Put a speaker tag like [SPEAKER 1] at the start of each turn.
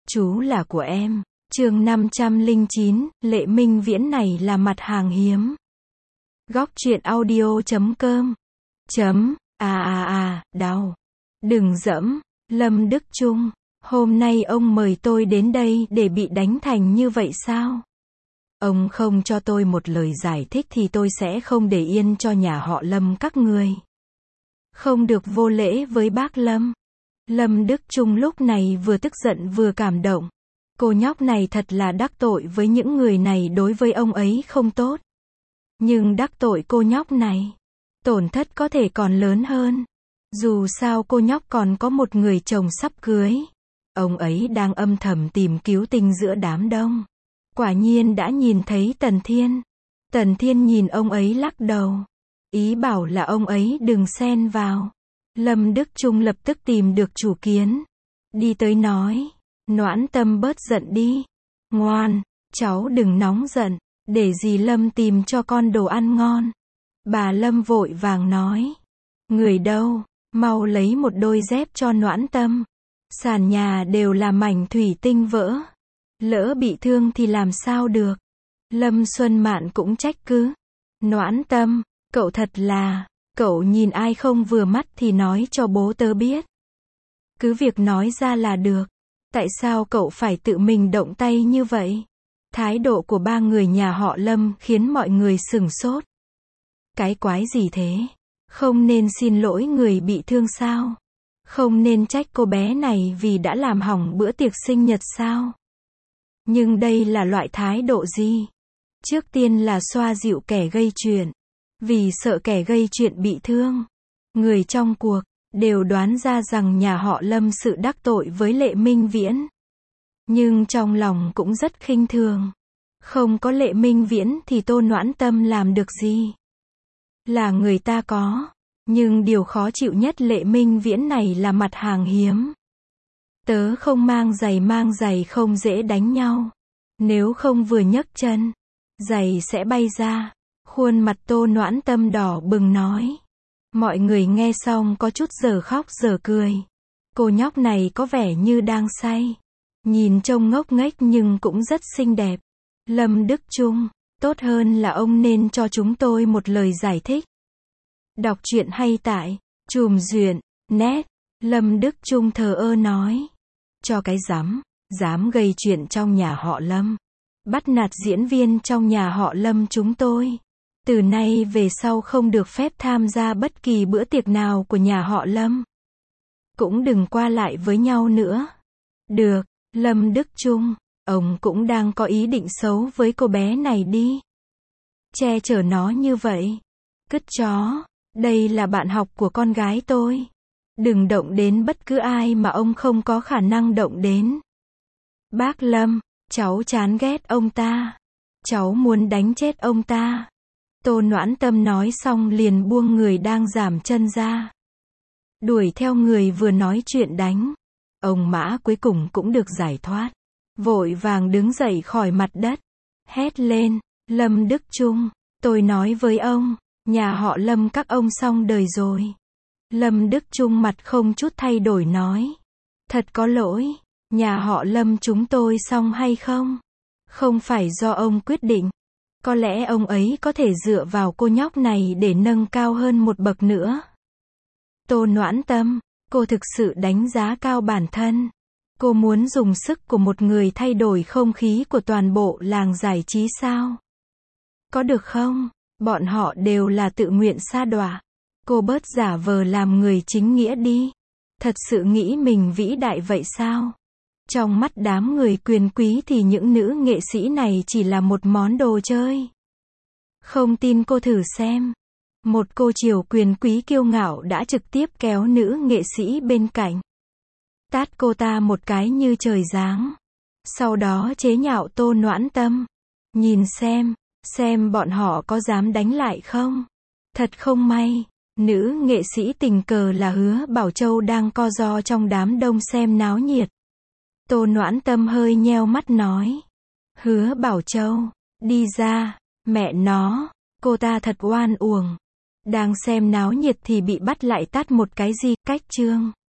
[SPEAKER 1] Chú là của em. Chương 509, Lệ Minh Viễn này là mặt hàng hiếm. Góc truyện audio.com. Đau. Đừng dẫm. Lâm Đức Chung. Hôm nay ông mời tôi đến đây để bị đánh thành như vậy sao? Ông không cho tôi một lời giải thích thì tôi sẽ không để yên cho nhà họ Lâm các người. Không được vô lễ với bác Lâm. Lâm Đức Chung lúc này vừa tức giận vừa cảm động. Cô nhóc này thật là đắc tội với những người này, đối với ông ấy không tốt. Nhưng đắc tội cô nhóc này, tổn thất có thể còn lớn hơn. Dù sao cô nhóc còn có một người chồng sắp cưới. Ông ấy đang âm thầm tìm cứu tinh giữa đám đông. Quả nhiên đã nhìn thấy Tần Thiên. Tần Thiên nhìn ông ấy lắc đầu. Ý bảo là ông ấy đừng xen vào. Lâm Đức Chung lập tức tìm được chủ kiến. Đi tới nói. Noãn Tâm bớt giận đi. Ngoan, cháu đừng nóng giận. Để dì Lâm tìm cho con đồ ăn ngon. Bà Lâm vội vàng nói. Người đâu, mau lấy một đôi dép cho Noãn Tâm. Sàn nhà đều là mảnh thủy tinh vỡ. Lỡ bị thương thì làm sao được. Lâm Xuân Mạn cũng trách cứ. Noãn Tâm, cậu thật là, cậu nhìn ai không vừa mắt thì nói cho bố tớ biết. Cứ việc nói ra là được. Tại sao cậu phải tự mình động tay như vậy? Thái độ của ba người nhà họ Lâm khiến mọi người sửng sốt. Cái quái gì thế? Không nên xin lỗi người bị thương sao? Không nên trách cô bé này vì đã làm hỏng bữa tiệc sinh nhật sao? Nhưng đây là loại thái độ gì? Trước tiên là xoa dịu kẻ gây chuyện. Vì sợ kẻ gây chuyện bị thương. Người trong cuộc đều đoán ra rằng nhà họ Lâm sự đắc tội với Lệ Minh Viễn. Nhưng trong lòng cũng rất khinh thường. Không có Lệ Minh Viễn thì Tô Noãn Tâm làm được gì? Là người ta có. Nhưng điều khó chịu nhất Lệ Minh Viễn này là mặt hàng hiếm. Tớ không mang giày không dễ đánh nhau. Nếu không vừa nhấc chân, giày sẽ bay ra. Khuôn mặt Tô Noãn Tâm đỏ bừng nói. Mọi người nghe xong có chút giờ khóc giờ cười. Cô nhóc này có vẻ như đang say. Nhìn trông ngốc nghếch nhưng cũng rất xinh đẹp. Lâm Đức Chung, tốt hơn là ông nên cho chúng tôi một lời giải thích. Đọc truyện hay tại Chùm Duyện net. Lâm Đức Chung thờ ơ nói. Cho cái dám gây chuyện trong nhà họ Lâm. Bắt nạt diễn viên trong nhà họ Lâm chúng tôi. Từ nay về sau không được phép tham gia bất kỳ bữa tiệc nào của nhà họ Lâm. Cũng đừng qua lại với nhau nữa. Được, Lâm Đức Chung, ông cũng đang có ý định xấu với cô bé này đi. Che chở nó như vậy. Cứt chó, đây là bạn học của con gái tôi. Đừng động đến bất cứ ai mà ông không có khả năng động đến. Bác Lâm, cháu chán ghét ông ta. Cháu muốn đánh chết ông ta. Tô Noãn Tâm nói xong liền buông người đang giảm chân ra. Đuổi theo người vừa nói chuyện đánh. Ông Mã cuối cùng cũng được giải thoát. Vội vàng đứng dậy khỏi mặt đất. Hét lên, Lâm Đức Chung, tôi nói với ông, nhà họ Lâm các ông xong đời rồi. Lâm Đức Chung mặt không chút thay đổi nói. Thật có lỗi, nhà họ Lâm chúng tôi xong hay không? Không phải do ông quyết định. Có lẽ ông ấy có thể dựa vào cô nhóc này để nâng cao hơn một bậc nữa. Tô Noãn Tâm, cô thực sự đánh giá cao bản thân. Cô muốn dùng sức của một người thay đổi không khí của toàn bộ làng giải trí sao? Có được không? Bọn họ đều là tự nguyện sa đọa. Cô bớt giả vờ làm người chính nghĩa đi. Thật sự nghĩ mình vĩ đại vậy sao? Trong mắt đám người quyền quý thì những nữ nghệ sĩ này chỉ là một món đồ chơi. Không tin cô thử xem. Một cô triều quyền quý kiêu ngạo đã trực tiếp kéo nữ nghệ sĩ bên cạnh. Tát cô ta một cái như trời giáng. Sau đó chế nhạo Tô Noãn Tâm. Nhìn xem bọn họ có dám đánh lại không? Thật không may, nữ nghệ sĩ tình cờ là Hứa Bảo Châu đang co ro trong đám đông xem náo nhiệt. Tô Noãn Tâm hơi nheo mắt nói. Hứa Bảo Châu, đi ra, mẹ nó, cô ta thật oan uổng. Đang xem náo nhiệt thì bị bắt lại tát một cái gì, cách chương.